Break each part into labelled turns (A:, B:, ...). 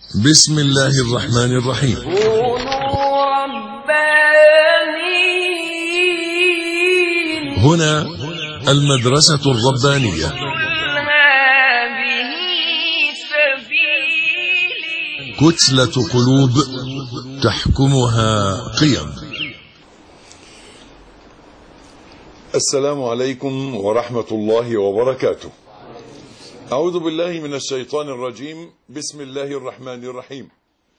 A: بسم الله الرحمن الرحيم.
B: كونوا ربانيين.
A: هنا المدرسة الربانية.
B: هذه سبيلي.
A: كتلة قلوب تحكمها قيم. السلام عليكم ورحمة الله وبركاته. أعوذ بالله من الشيطان الرجيم. بسم الله الرحمن الرحيم.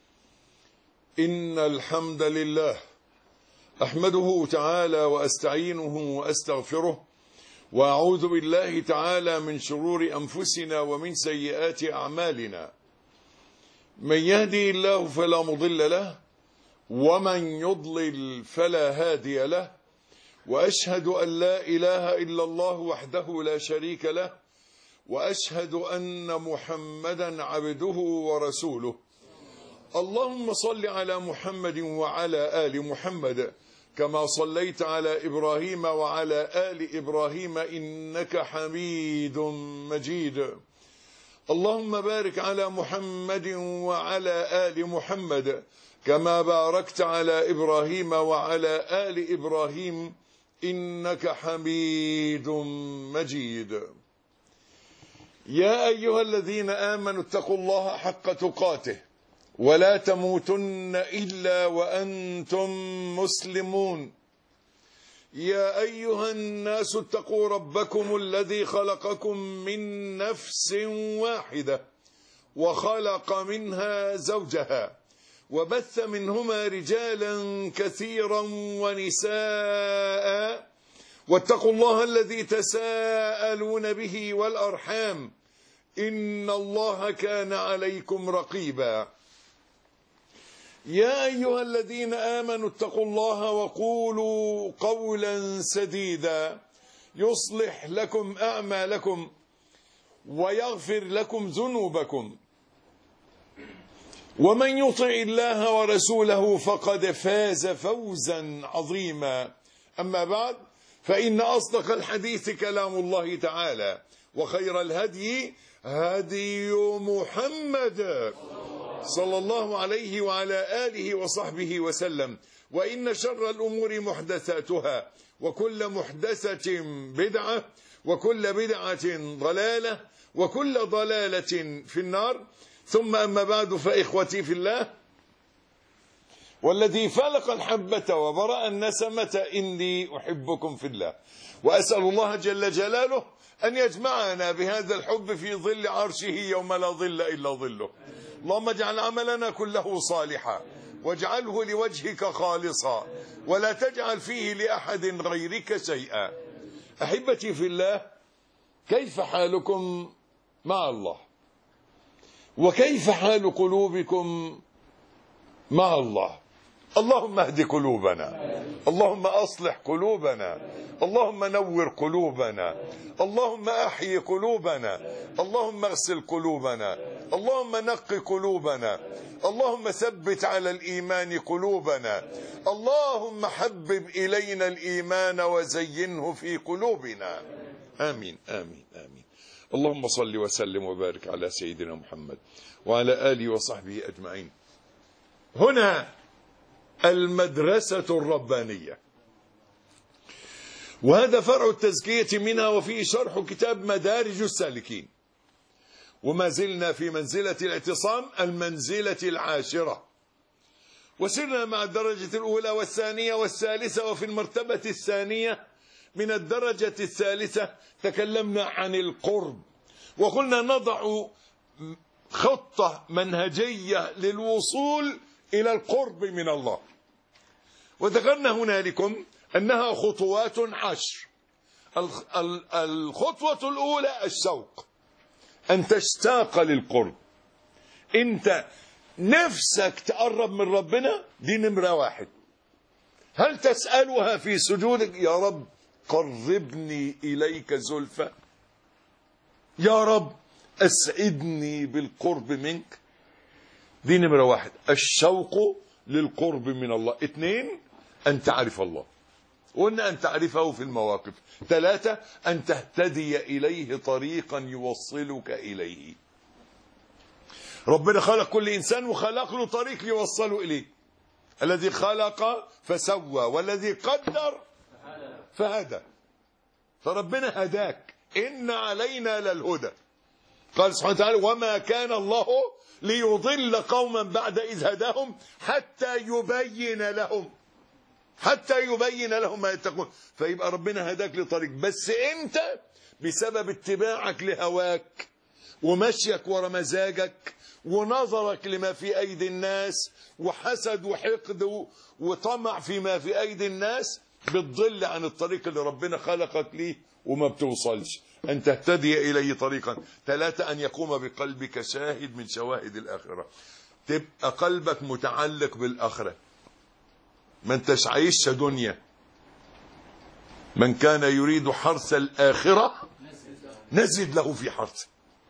A: إن الحمد لله أحمده تعالى وأستعينه وأستغفره، وأعوذ بالله تعالى من شرور أنفسنا ومن سيئات أعمالنا. من يهدي الله فلا مضل له، ومن يضلل فلا هادي له، وأشهد أن لا إله إلا الله وحده لا شريك له، وأشهد أن محمدا عبده ورسوله. اللهم صل على محمد وعلى آل محمد كما صليت على إبراهيم وعلى آل إبراهيم إنك حميد مجيد. اللهم بارك على محمد وعلى آل محمد كما باركت على إبراهيم وعلى آل إبراهيم إنك حميد مجيد. يا أيها الذين آمنوا اتقوا الله حق تقاته ولا تموتن إلا وأنتم مسلمون. يا أيها الناس اتقوا ربكم الذي خلقكم من نفس واحدة وخلق منها زوجها وبث منهما رجالا كثيرا ونساء، واتقوا الله الذي تساءلون به والأرحام إن الله كان عليكم رقيبا. يا أيها الذين آمنوا اتقوا الله وقولوا قولا سديدا يصلح لكم أعمالكم ويغفر لكم ذنوبكم، ومن يطع الله ورسوله فقد فاز فوزا عظيما. أما بعد، فإن أصدق الحديث كلام الله تعالى، وخير الهدي هدي محمد صلى الله عليه وعلى آله وصحبه وسلم، وإن شر الأمور محدثاتها، وكل محدثة بدعة، وكل بدعة ضلالة، وكل ضلالة في النار. ثم أما بعد، فإخوتي في الله، والذي فلق الحبة وبرأ النسمة إني أحبكم في الله، وأسأل الله جل جلاله أن يجمعنا بهذا الحب في ظل عرشه يوم لا ظل إلا ظله. اللهم اجعل عملنا كله صالحا، واجعله لوجهك خالصا، ولا تجعل فيه لأحد غيرك شيئا. أحبتي في الله، كيف حالكم مع الله؟ وكيف حال قلوبكم مع الله؟ اللهم اهد قلوبنا، اللهم أصلح قلوبنا، اللهم نور قلوبنا، اللهم أحيي قلوبنا، اللهم اغسل قلوبنا، اللهم نق قلوبنا، اللهم ثبت على الإيمان قلوبنا، اللهم حبب إلينا الإيمان وزينه في قلوبنا. آمين آمين آمين. اللهم صل وسلم وبارك على سيدنا محمد وعلى آله وصحبه أجمعين. هنا المدرسة الربانية، وهذا فرع التزكية منها، وفيه شرح كتاب مدارج السالكين، وما زلنا في منزلة الاعتصام، المنزلة العاشرة، وسرنا مع الدرجة الأولى والثانية والثالثة، وفي المرتبة الثانية من الدرجة الثالثة تكلمنا عن القرب، وقلنا نضع خطة منهجية للوصول إلى القرب من الله، وذكرنا هنالكم أنها خطوات 10. الخطوة الأولى الشوق، أن تشتاق للقرب. أنت نفسك تقرب من ربنا، دي نمرة 1. هل تسألها في سجودك يا رب قربني إليك زلفى؟ يا رب أسعدني بالقرب منك؟ دي نمرة 1، الشوق للقرب من الله. 2، أن تعرف الله، وقلنا أن تعرفه في المواقف. 3، أن تهتدي إليه طريقا يوصلك إليه. ربنا خلق كل إنسان وخلق له طريق ليوصله إليه. الذي خلق فسوى والذي قدر فهدى. فربنا هداك، إن علينا للهدى. قال سبحانه وتعالى وما كان الله ليضل قوما بعد إذ هداهم حتى يبين لهم ما يتقون. فيبقى ربنا هداك لطريق، بس أنت بسبب اتباعك لهواك ومشيك ورا مزاجك ونظرك لما في أيدي الناس وحسد وحقد وطمع فيما في أيدي الناس بتضل عن الطريق اللي ربنا خلقك ليه وما بتوصلش. أن تهتدي إليه طريقا. 3 أن يقوم بقلبك شاهد من شواهد الآخرة. تبقى قلبك متعلق بالآخرة، ما انتش عايش دنيا. من كان يريد حرث الآخرة نزد له في حرثه.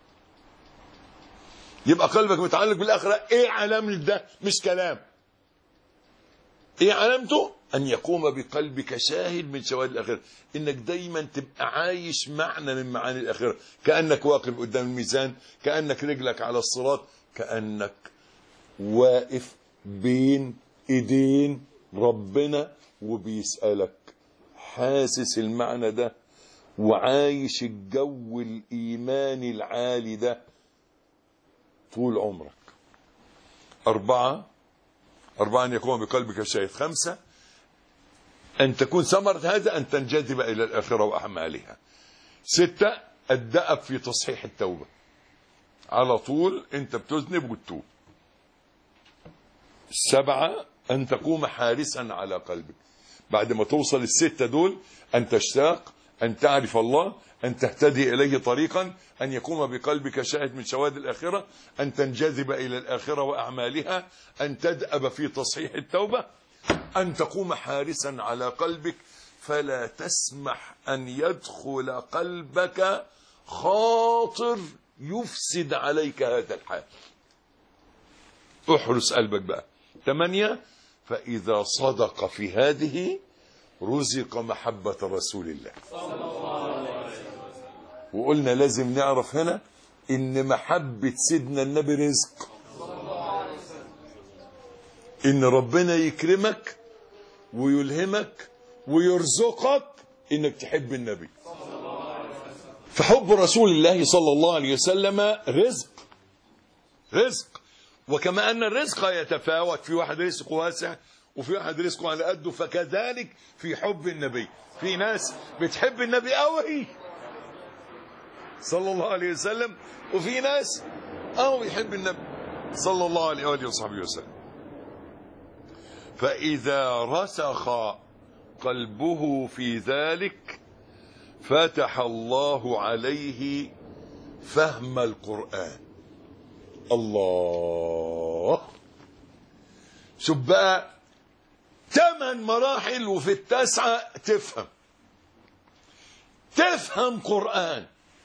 A: يبقى قلبك متعلق بالآخرة. ايه علامة ده؟ مش كلام. ايه علامته؟ ان يقوم بقلبك شاهد من شواهد الآخرة، انك دايما تبقى عايش معنى من معاني الآخرة. كأنك واقف قدام الميزان، كأنك رجلك على الصراط، كأنك واقف بين ايدين ربنا وبيسألك. حاسس المعنى ده وعايش الجو الإيماني العالي ده طول عمرك. 4 أن يقوم بقلبك شاهد. 5 أن تكون ثمرة هذا أن تنجذب إلى الآخرة وأعمالها. 6 الدأب في تصحيح التوبة، على طول أنت بتذنب وتتوب. 7 أن تقوم حارسا على قلبك. بعد ما توصل 6 دول، أن تشتاق، أن تعرف الله، أن تهتدي إليه طريقا، أن يقوم بقلبك شاهد من شواهد الآخرة، أن تنجذب إلى الآخرة وأعمالها، أن تدأب في تصحيح التوبة، أن تقوم حارسا على قلبك فلا تسمح أن يدخل قلبك خاطر يفسد عليك هذا الحال. احرس قلبك بقى. 8 فإذا صدق في هذه رزق محبة رسول الله. وقلنا لازم نعرف هنا إن محبة سيدنا النبي رزق. إن ربنا يكرمك ويلهمك ويرزقك إنك تحب النبي. فحب رسول الله صلى الله عليه وسلم رزق. وكما أن الرزق يتفاوت، في واحد رزقه واسع وفي واحد رزقه على قده، فكذلك في حب النبي. في ناس بتحب النبي قوي صلى الله عليه وسلم، وفي ناس يحب النبي صلى الله عليه وآله وصحبه وسلم. فإذا رسخ قلبه في ذلك فتح الله عليه فهم القرآن. الله، شوف بقى 8 مراحل وفي 9 تفهم قرآن.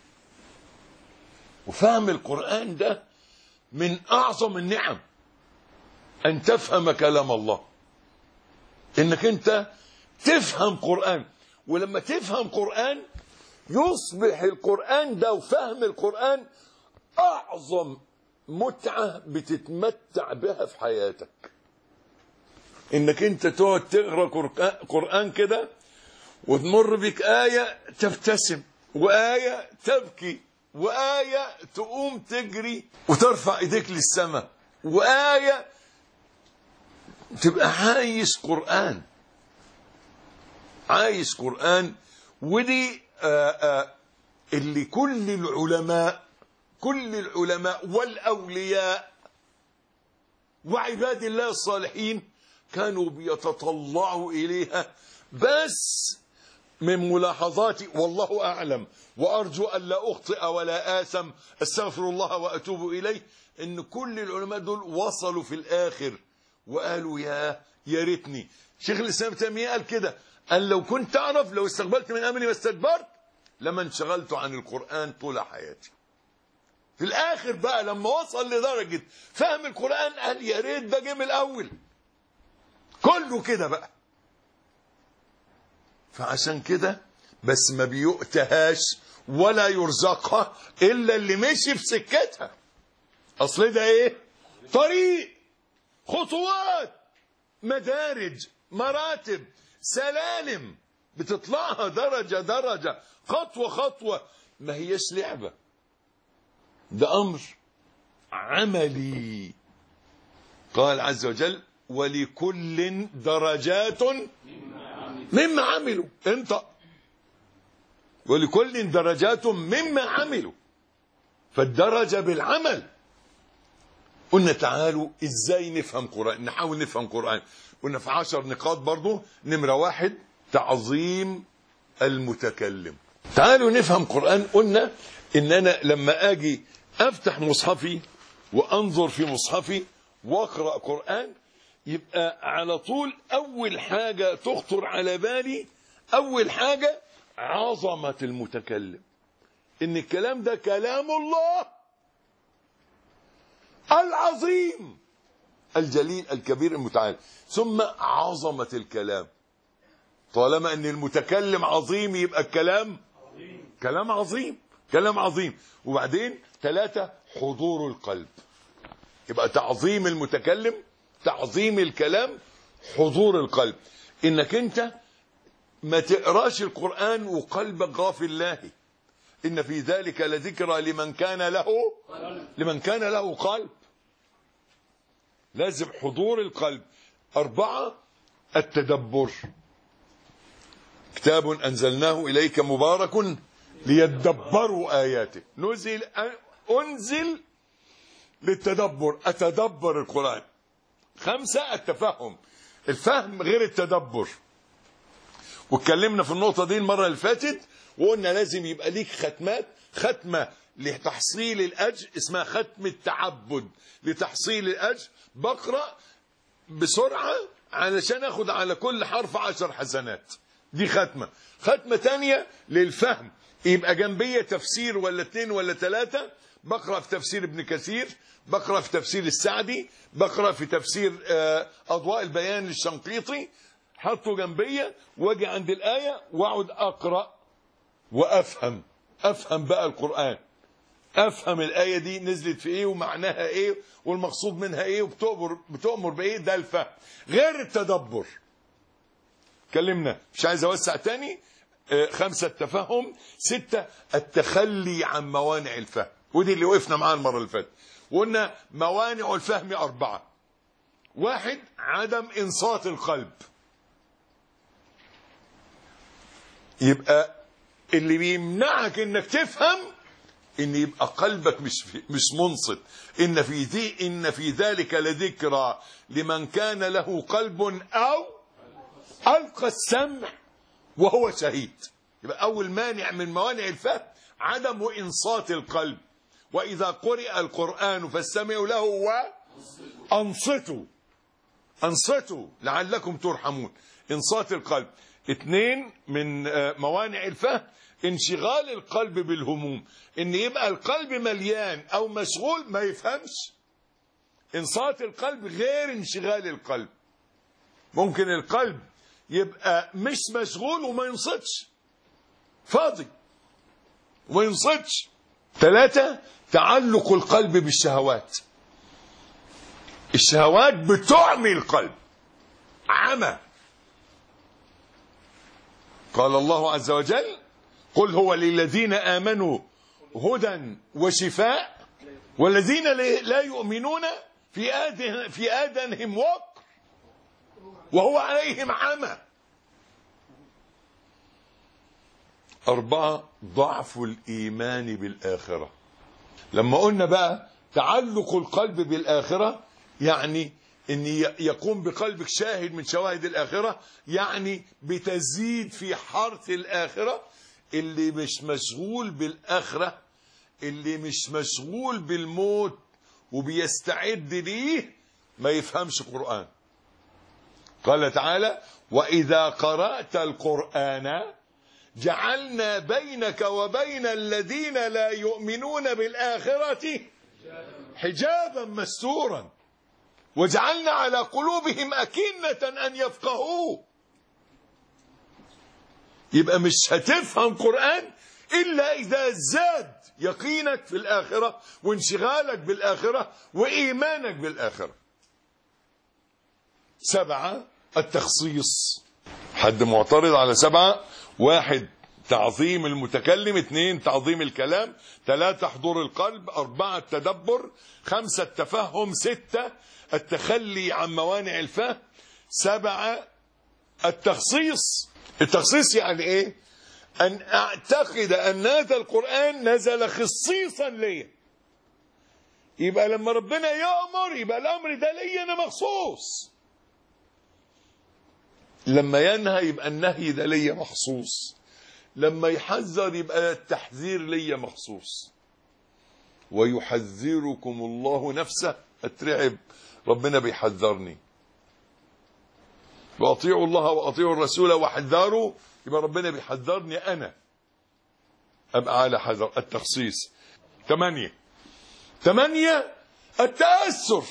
A: وفهم القرآن ده من أعظم النعم، أن تفهم كلام الله، إنك أنت تفهم قرآن. ولما تفهم قرآن يصبح القرآن ده وفهم القرآن أعظم متعة بتتمتع بها في حياتك. إنك أنت تقعد تقرأ قرآن كده وتمر بك آية تبتسم، وآية تبكي، وآية تقوم تجري وترفع إيديك للسماء، وآية تبقى عايز قرآن. ودي اللي كل العلماء والأولياء وعباد الله الصالحين كانوا بيتطلعوا إليها. بس من ملاحظاتي والله أعلم وأرجو أن لا أخطئ ولا آثم، أستغفر الله وأتوب إليه، إن كل العلماء دول وصلوا في الآخر وقالوا يا ريتني. شيخ الإسلام ابن تيمية قال كده، قال لو كنت أعرف لو استقبلت من أمري ما استدبرت لما انشغلت عن القرآن طول حياتي. في الآخر بقى لما وصل لدرجة فهم القرآن قال يا ريت ده جه من الأول. كله كده بقى. فعشان كده بس ما بيؤتهاش ولا يرزقها إلا اللي مشي في سكتها. اصل ده ايه؟ طريق، خطوات، مدارج، مراتب، سلالم بتطلعها درجة درجة، خطوة خطوة، ما هيش لعبة، ده أمر عملي. قال عز وجل ولكل درجات مما عملوا، انطق، ولكل درجات مما عملوا، فالدرجة بالعمل. قلنا تعالوا ازاي نفهم قرآن، نحاول نفهم قرآن. قلنا في 10 نقاط برضو. نمرة 1 تعظيم المتكلم. تعالوا نفهم قرآن. قلنا ان انا لما اجي افتح مصحفي وانظر في مصحفي واقرأ قرآن، يبقى على طول اول حاجة تخطر على بالي، اول حاجة عظمة المتكلم، ان الكلام ده كلام الله العظيم الجليل الكبير المتعال. ثم عظمة الكلام، طالما ان المتكلم عظيم يبقى الكلام كلام عظيم، كلام عظيم. وبعدين 3 حضور القلب، يبقى تعظيم المتكلم، تعظيم الكلام، حضور القلب. انك انت ما تقراش القرآن وقلبك غافل لاهي. ان في ذلك لذكرى لمن كان له قلب. لازم حضور القلب. 4 التدبر. كتاب أنزلناه إليك مبارك ليدبروا آياته، أنزل للتدبر، أتدبر القرآن. 5 التفهم. الفهم غير التدبر، واتكلمنا في النقطة دي المرة اللي فاتت، وقلنا لازم يبقى ليك ختمات، ختمة لتحصيل الأجر اسمها ختم التعبد لتحصيل الأجر. بقرأ بسرعة علشان أخذ على كل حرف 10 حسنات، دي ختمة. ختمة تانية للفهم، يبقى جنبية تفسير ولا 2 ولا 3. بقرأ في تفسير ابن كثير، بقرأ في تفسير السعدي، بقرأ في تفسير أضواء البيان للشنقيطي، حطه جنبية واجي عند الآية واقعد أقرأ وأفهم. أفهم بقى القرآن، أفهم الآية دي نزلت في إيه ومعناها إيه والمقصود منها إيه وبتؤمر بإيه. ده الفهم غير التدبر. كلمنا، مش عايز أوسع تاني. 5 التفهم. 6 التخلي عن موانع الفهم، ودي اللي وقفنا معاها المرة اللي فاتت. وقلنا موانع الفهم 4. 1 عدم إنصات القلب، يبقى اللي بيمنعك انك تفهم ان يبقى قلبك مش منصت. ان في ذلك لذكرى لمن كان له قلب او القى السمع وهو شهيد. يبقى اول مانع من موانع الفهم عدم انصات القلب. واذا قرئ القرآن فاستمعوا له وانصتوا لعلكم ترحمون. انصات القلب. 2 من موانع الفهم انشغال القلب بالهموم، ان يبقى القلب مليان او مشغول ما يفهمش. انصات القلب غير انشغال القلب. ممكن القلب يبقى مش مشغول وما ينصتش، فاضي وما ينصتش. 3 تعلق القلب بالشهوات. الشهوات بتعمي القلب عمى. قال الله عز وجل قل هو للذين آمنوا هدى وشفاء والذين لا يؤمنون في آذانهم وقر وهو عليهم عمى. 4 ضعف الإيمان بالآخرة. لما قلنا بقى تعلق القلب بالآخرة يعني ان يقوم بقلبك شاهد من شواهد الآخرة، يعني بتزيد في حرث الآخرة. اللي مش مشغول بالآخرة، اللي مش مشغول بالموت وبيستعد ليه، ما يفهمش قرآن. قال تعالى وإذا قرأت القرآن جعلنا بينك وبين الذين لا يؤمنون بالآخرة حجابا مستورا وجعلنا على قلوبهم أكنة أن يفقهوه. يبقى مش هتفهم قرآن إلا إذا زاد يقينك في الآخرة وانشغالك بالآخرة وإيمانك بالآخرة. 7 التخصيص. حد معترض على 7؟ 1 تعظيم المتكلم، 2 تعظيم الكلام، 3 حضور القلب، 4 التدبر، 5 التفهم، 6 التخلي عن موانع الفهم، 7 التخصيص. التخصيص يعني ايه؟ ان اعتقد ان هذا القرآن نزل خصيصا لي. يبقى لما ربنا يأمر يبقى الامر ده لي انا مخصوص، لما ينهى يبقى النهي ده لي مخصوص، لما يحذر يبقى التحذير لي مخصوص. ويحذركم الله نفسه. اترعب، ربنا بيحذرني. واطيعوا الله واطيعوا الرسول واحذروا، يبقى ربنا بيحذرني انا ابقى على حذر. التخصيص. 8 التأثر.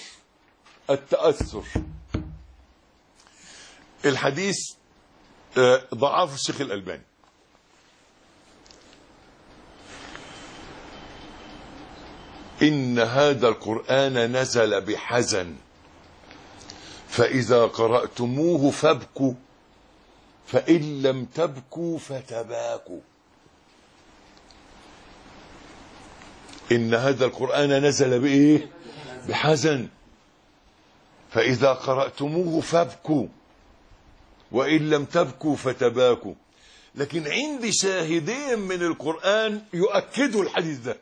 A: الحديث ضعف الشيخ الألباني. إن هذا القرآن نزل بحزن فإذا قرأتموه فابكوا فإن لم تبكوا فتباكوا. إن هذا القرآن نزل بإيه؟ بحزن فإذا قرأتموه فابكوا وإن لم تبكوا فتباكوا. لكن عندي شاهدين من القرآن يؤكدوا الحديث ده.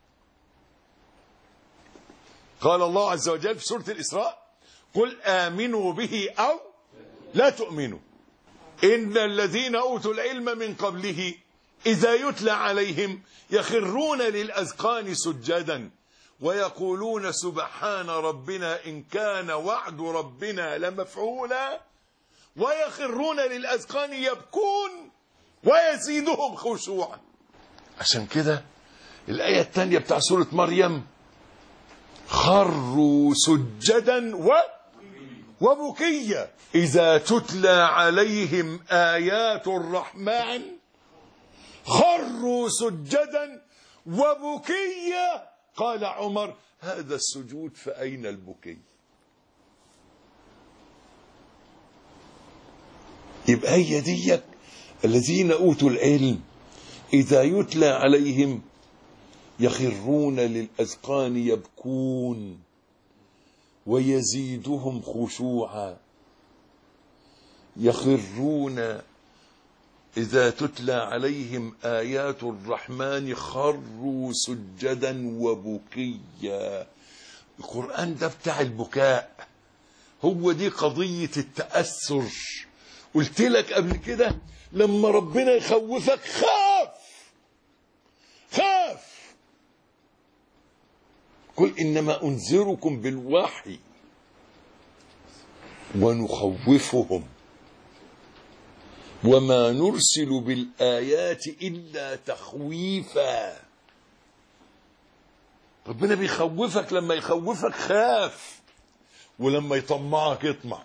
A: قال الله عز وجل في سورة الإسراء: قل آمنوا به أو لا تؤمنوا إن الذين أوتوا العلم من قبله إذا يتلى عليهم يخرون للأذقان سجدا ويقولون سبحان ربنا إن كان وعد ربنا لمفعولا ويخرون للأذقان يبكون ويزيدهم خشوعا. عشان كده الآية الثانية بتاع سورة مريم: خروا سجدا وبكيا إذا تتلى عليهم آيات الرحمن خروا سجدا وبكيا. قال عمر: هذا السجود فأين البكي؟ يبقى هي ديك الذين أوتوا العلم إذا يتلى عليهم يخرون للأذقان يبكون ويزيدهم خشوعا. يخرون إذا تتلى عليهم آيات الرحمن خروا سجدا وبكيا. القرآن ده بتاع البكاء، هو دي قضية التأثر. قلت لك قبل كده لما ربنا يخوفك خاف. قل إنما أنذركم بالوحي ونخوفهم وما نرسل بالآيات إلا تخويفا. ربنا بيخوفك، لما يخوفك خاف، ولما يطمعك اطمع،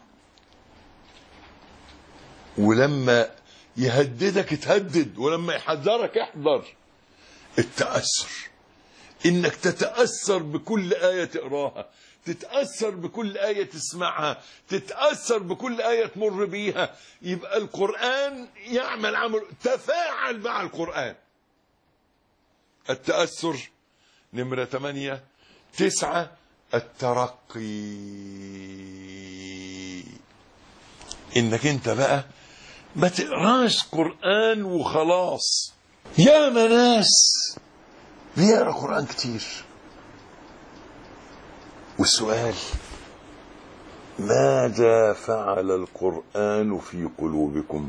A: ولما يهددك اتهدد، ولما يحذرك احذر. التأثر انك تتأثر بكل آية تقراها، تتأثر بكل آية تسمعها، تتأثر بكل آية تمر بيها. يبقى القرآن يعمل عمل، تفاعل مع القرآن. التأثر. نمرة 8. 9 الترقي. انك انت بقى ما تقراش قرآن وخلاص. يا ناس بيقرا قرآن كتير، والسؤال: ماذا فعل القرآن في قلوبكم؟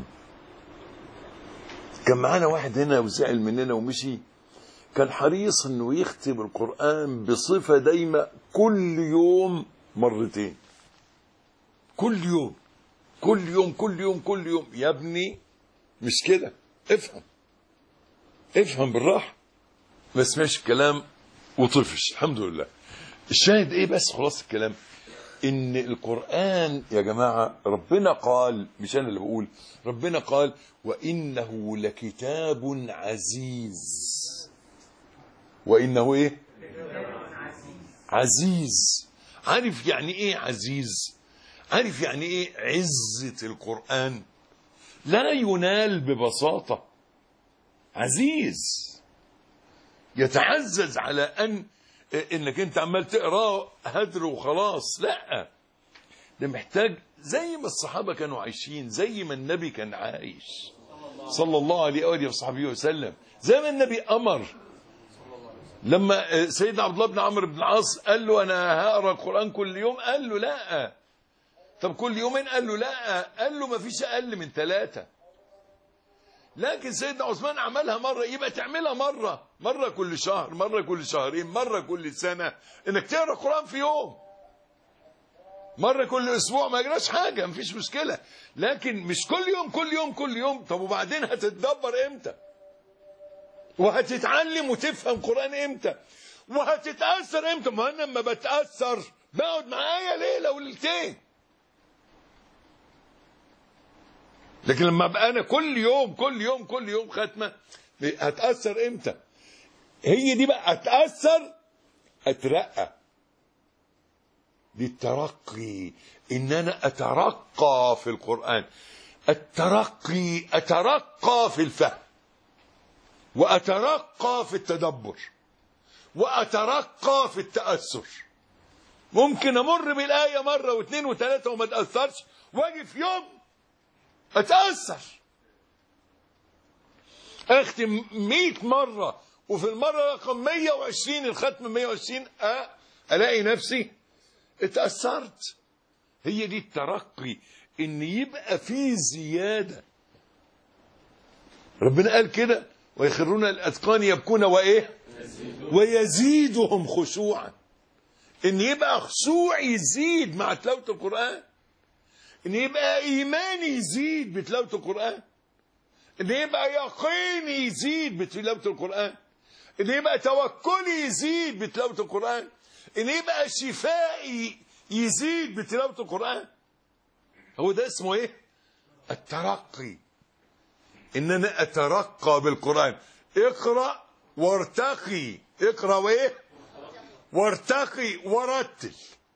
A: كان معانا واحد هنا وزعل مننا ومشي، كان حريص انه يختم القرآن بصفة دايمة كل يوم مرتين. كل يوم كل يوم كل يوم كل يوم. يا ابني مش كده، افهم بالراحة. ما سمعش الكلام وطفش. الحمد لله. الشاهد ايه بس خلاص الكلام؟ ان القرآن يا جماعة ربنا قال، مش انا اللي بقول، ربنا قال وإنه لكتاب عزيز. وإنه ايه؟ عزيز. عارف يعني ايه عزيز؟ عارف يعني ايه عزة القرآن؟ لا ينال ببساطة. عزيز يتعزز على انك انت عمال تقراه هدر وخلاص، لا، ده محتاج زي ما الصحابة كانوا عايشين، زي ما النبي كان عايش صلى الله عليه وآله وصحبه وسلم، زي ما النبي أمر. لما سيدنا عبد الله بن عمرو بن العاص قال له أنا هقرأ القرآن كل يوم، قال له لا. طب كل يومين؟ قال له لا. قال له ما فيش أقل من 3. لكن سيدنا عثمان عملها مرة، يبقى تعملها مرة كل شهر، مرة كل شهرين، مرة كل سنة، انك تقرأ القرآن في يوم، مرة كل اسبوع، ما يجراش حاجة، مفيش مشكلة. لكن مش كل يوم كل يوم كل يوم. طب وبعدين هتتدبر امتى؟ وهتتعلم وتفهم قرآن امتى؟ وهتتأثر امتى؟ ما انا لما بتأثر بقعد معايا ليلة وليلتين. لكن لما ابقى انا كل يوم ختمة، هتأثر امتى؟ هي دي بقى، اتأثر اترقى. دي الترقي، ان انا اترقى في القرآن. الترقي، اترقى في الفهم، واترقى في التدبر، واترقى في التأثر. ممكن امر بالآية مرة واثنين وثلاثة وما اتأثرش، واجي في يوم اتأثر، اختم 100 مرة، وفي المرة رقم 120 الختم 120 الاقي نفسي اتأثرت. هي دي الترقي، ان يبقى في زيادة. ربنا قال كده ويخرون الأذقان يبكون وايه؟ ويزيدهم خشوعا. ان يبقى خشوعي يزيد مع تلاوة القرآن، ان يبقى ايماني يزيد بتلاوة القرآن، ان يبقى يقيني يزيد بتلاوة القرآن، ان يبقى توكلي يزيد بتلاوة القرآن، ان يبقى شفائي يزيد بتلاوة القرآن. هو ده اسمه ايه؟ الترقي. ان انا اترقى بالقرآن. اقرأ وارتقي. اقرأ وايه؟ وارتقي ورتل.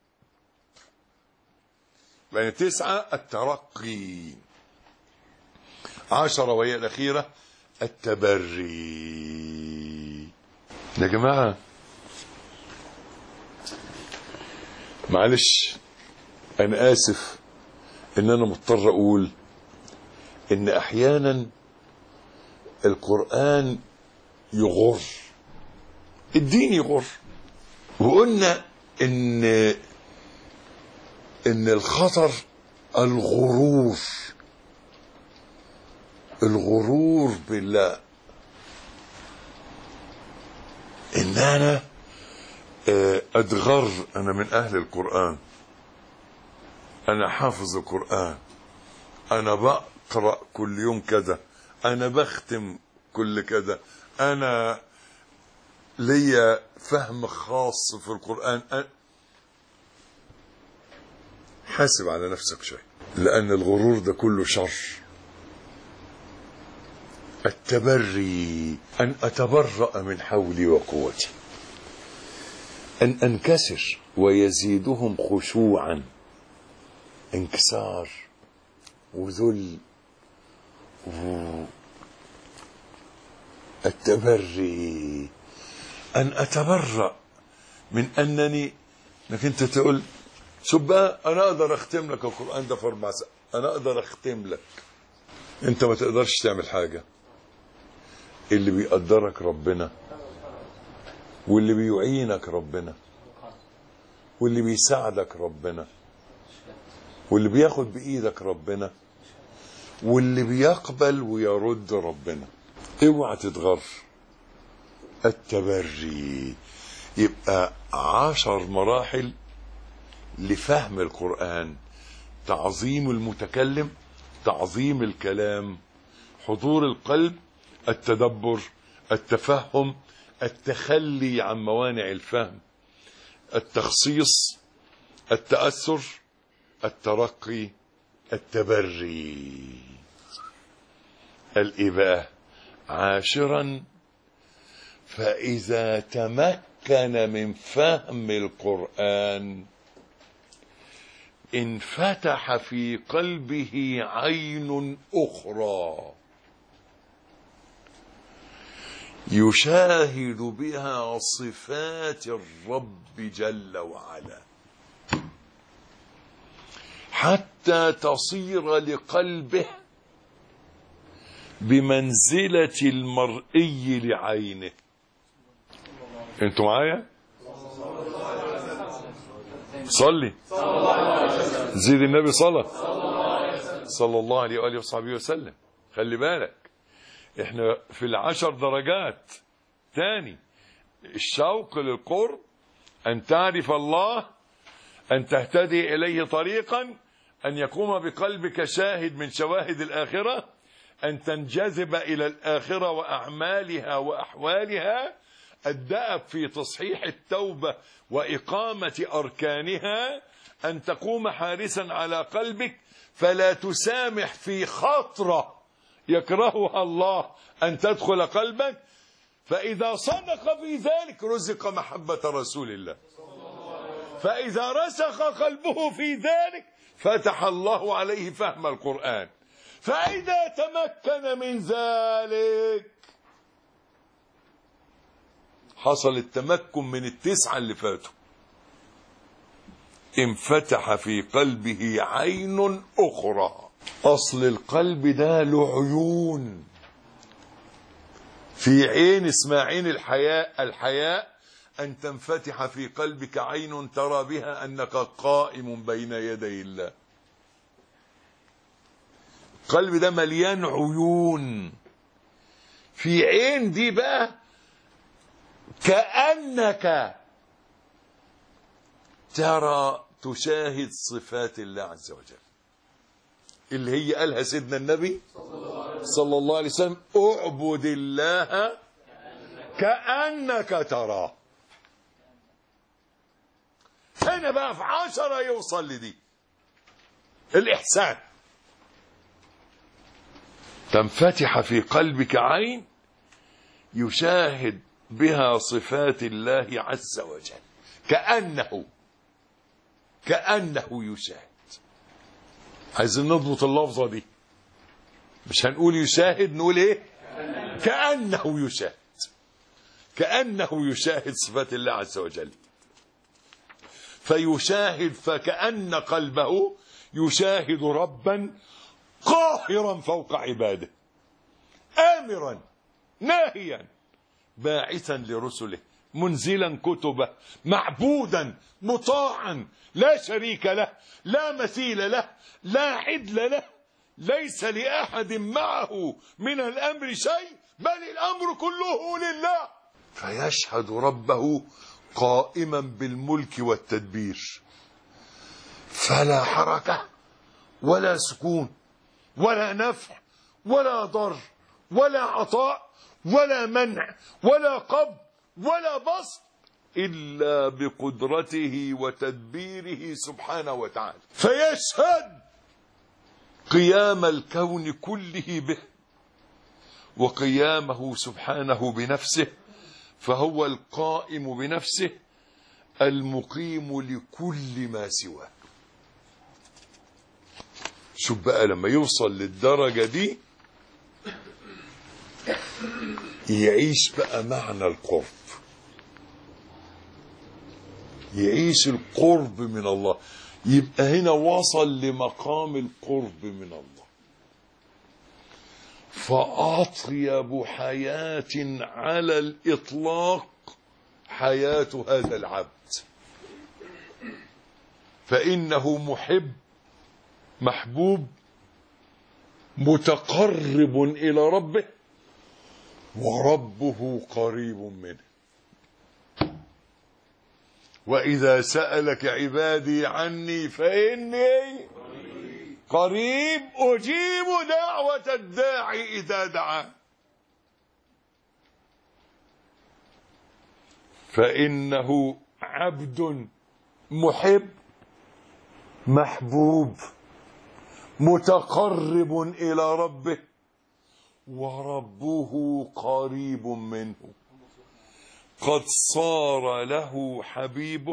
A: يعني 9 الترقي. 10 وهي الأخيرة التبري. يا جماعة معلش أنا آسف إن أنا مضطر أقول إن أحيانا القرآن يغر، الدين يغر. وقلنا إن الخطر الغرور بالله. إن أنا أتغر، أنا من أهل القرآن، أنا حافظ القرآن، أنا بقرأ كل يوم كذا، أنا بختم كل كذا، أنا ليا فهم خاص في القرآن. حاسب على نفسك شوي، لأن الغرور ده كله شر. التبري، أن أتبرأ من حولي وقوتي، أن أنكسر. ويزيدهم خشوعا، انكسار وذل. التبري أن أتبرأ من أنني، انك انت تقول شوف بقى انا اقدر اختم لك القرآن ده في 4 ساعات، انا اقدر اختم لك. انت ما تقدرش تعمل حاجة. اللي بيقدرك ربنا، واللي بيعينك ربنا، واللي بيساعدك ربنا، واللي بياخد بإيدك ربنا، واللي بيقبل ويرد ربنا. اوعى تتغر. التبري يبقى 10 مراحل لفهم القرآن: تعظيم المتكلم، تعظيم الكلام، حضور القلب، التدبر، التفهم، التخلي عن موانع الفهم، التخصيص، التأثر، الترقي، التبري. الإباء. عاشرا، فإذا تمكن من فهم القرآن انفتح في قلبه عين أخرى يشاهد بها صفات الرب جل وعلا، حتى تصير لقلبه بمنزلة المرئي لعينه. انتوا معايا؟ صلي، زيد النبي صلى الله عليه وآله وصحبه وسلم. خلي بالك احنا في ال10 درجات. تاني، الشوق للقرب، ان تعرف الله، ان تهتدي اليه طريقا، ان يقوم بقلبك شاهد من شواهد الاخره، ان تنجذب الى الاخره واعمالها واحوالها، الدأب في تصحيح التوبه واقامه اركانها، ان تقوم حارسا على قلبك فلا تسامح في خطره يكرهها الله أن تدخل قلبك. فإذا صدق في ذلك رزق محبة رسول الله، فإذا رسخ قلبه في ذلك فتح الله عليه فهم القرآن، فإذا تمكن من ذلك حصل التمكن من ال9 اللي فاتوا، انفتح في قلبه عين أخرى. أصل القلب ده له عيون، في عين اسمها عين الحياء. الحياء أن تنفتح في قلبك عين ترى بها أنك قائم بين يدي الله. القلب ده مليان عيون، في عين دي بقى كأنك ترى تشاهد صفات الله عز وجل، اللي هي قالها سيدنا النبي صلى الله عليه وسلم: اعبد الله كأنك تراه. هنا بقى في 10 يوصل لدي الإحسان. تنفتح في قلبك عين يشاهد بها صفات الله عز وجل، كأنه يشاهد. عايزين نضبط اللفظة دي، مش هنقول يشاهد، نقول ايه؟ كأنه يشاهد، كأنه يشاهد صفات الله عز وجل. فيشاهد، فكأن قلبه يشاهد ربا قاهرا فوق عباده، آمرا ناهيا، باعثا لرسله، منزلا كتبه، معبودا مطاعا لا شريك له، لا مثيل له، لا عدل له، ليس لأحد معه من الأمر شيء، بل الأمر كله لله. فيشهد ربه قائما بالملك والتدبير، فلا حركة ولا سكون ولا نفع ولا ضر ولا عطاء ولا منع ولا قبض ولا بسط إلا بقدرته وتدبيره سبحانه وتعالى. فيشهد قيام الكون كله به وقيامه سبحانه بنفسه، فهو القائم بنفسه المقيم لكل ما سواه. شوف بقى لما يوصل للدرجة دي يعيش بقى معنى القرب، يعيش القرب من الله، يبقى هنا وصل لمقام القرب من الله. فأطيب حياة على الإطلاق حياة هذا العبد، فإنه محب محبوب متقرب إلى ربه، وربه قريب منه. وإذا سألك عبادي عني فإني قريب أجيب دعوة الداعي إذا دعان. فإنه عبد محب محبوب متقرب إلى ربه، وربه قريب منه، قد صار له حبيبه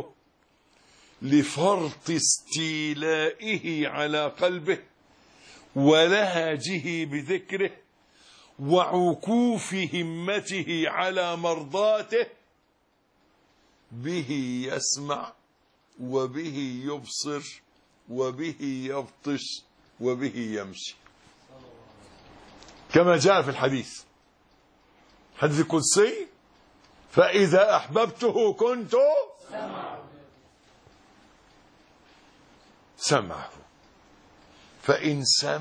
A: لفرط استيلائه على قلبه ولهجه بذكره وعكوف همته على مرضاته، به يسمع وبه يبصر وبه يبطش وبه يمشي، كما جاء في الحديث القدسي: فإذا أحببته كنت سمعه، فإن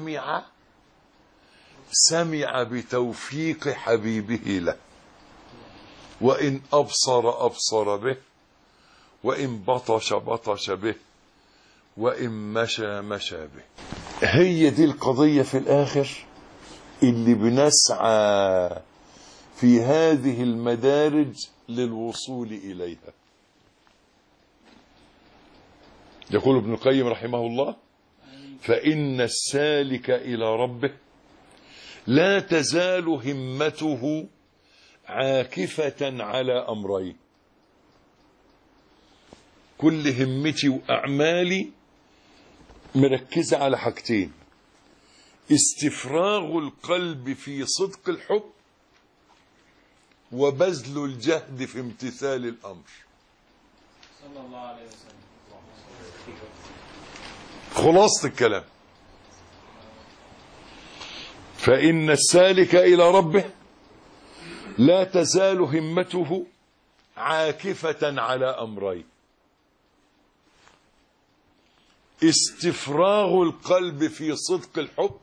A: سمع بتوفيق حبيبه له، وإن أبصر به، وإن بطش به، وإن مشى به. هي دي القضية في الآخر اللي بنسعى في هذه المدارج للوصول إليها. يقول ابن القيم رحمه الله: فإن السالك إلى ربه لا تزال همته عاكفة على أمرين. كل همتي وأعمالي مركزة على حاجتين: استفراغ القلب في صدق الحب، وبذل الجهد في امتثال الأمر. صلى الله عليه وسلم. خلاصة الكلام: فإن السالك إلى ربه لا تزال همته عاكفة على أمرين: استفراغ القلب في صدق الحب،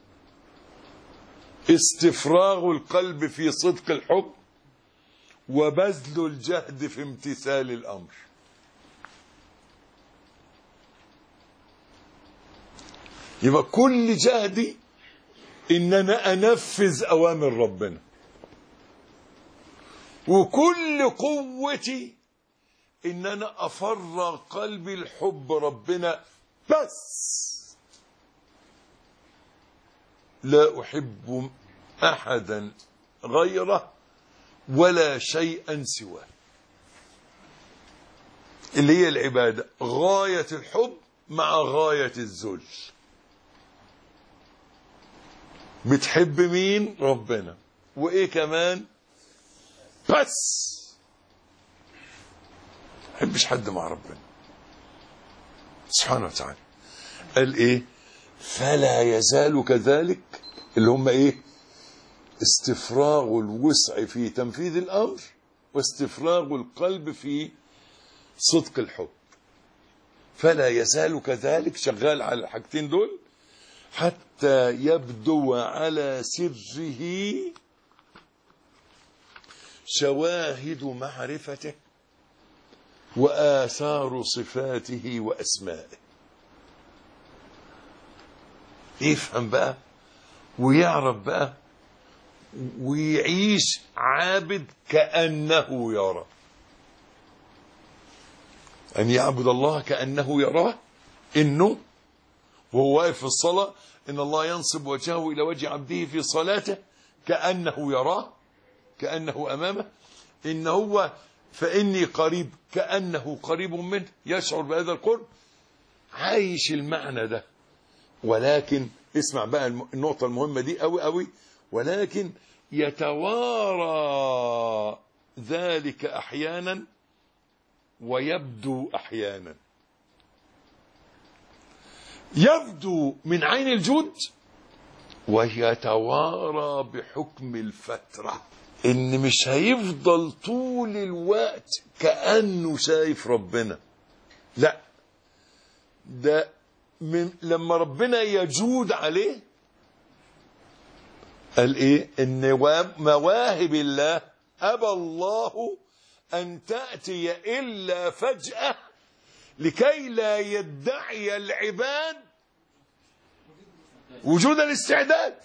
A: وبذل الجهد في امتثال الأمر. يبقى كل جهدي إن أنا أنفذ أوامر ربنا، وكل قوتي إن أنا أفرغ قلبي لحب ربنا بس، لا أحب أحدا غيره ولا شيئا سواه. اللي هي العبادة، غاية الحب مع غاية الذل. بتحب مين؟ ربنا. وإيه كمان؟ بس ما تحبش حد مع ربنا سبحانه وتعالى. قال إيه؟ فلا يزال كذلك، اللي هم إيه؟ استفراغ الوسع في تنفيذ الأمر، واستفراغ القلب في صدق الحب. فلا يزال كذلك، شغال على الحاجتين دول، حتى يبدو على سره شواهد معرفته وآثار صفاته وأسمائه. يفهم بقى ويعرف بقى ويعيش عابد كأنه يرى. أن يعبد الله كأنه يراه، إنه وهو واقف في الصلاة إن الله ينصب وجهه إلى وجه عبده في صلاته كأنه يراه، كأنه أمامه. إن هو فإني قريب كأنه قريب منه، يشعر بهذا القرب، عايش المعنى ده. ولكن اسمع بقى النقطة المهمة دي أوي أوي: ولكن يتوارى ذلك أحيانا ويبدو أحيانا. يبدو من عين الجود ويتوارى بحكم الفترة. إن مش هيفضل طول الوقت كأنه شايف ربنا، لا، ده لما ربنا يجود عليه قال إيه؟ إن مواهب الله أبى الله أن تأتي إلا فجأة لكي لا يدعي العباد وجود الاستعداد.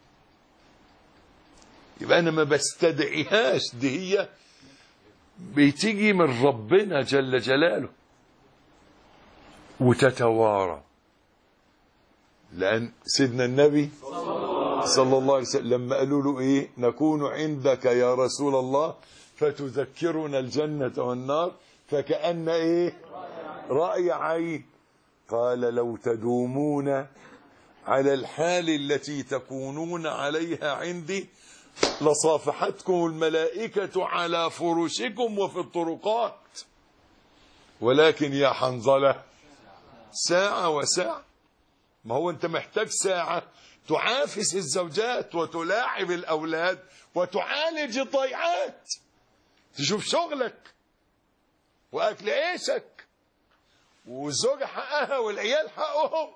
A: يبقى أنا ما بستدعيهاش، دي هي بتيجي من ربنا جل جلاله. وتتوارى. لأن سيدنا النبي صلى الله عليه وسلم لما قالوا له ايه نكون عندك يا رسول الله فتذكرنا الجنة والنار فكأن ايه رأي عين، قال لو تدومون على الحال التي تكونون عليها عندي لصافحتكم الملائكة على فرشكم وفي الطرقات، ولكن يا حنظلة ساعة وساعة. ما هو انت محتاج ساعة تعافس الزوجات وتلاعب الأولاد وتعالج الضيعات، تشوف شغلك وأكل عيشك والزوجة حقها والعيال حقهم،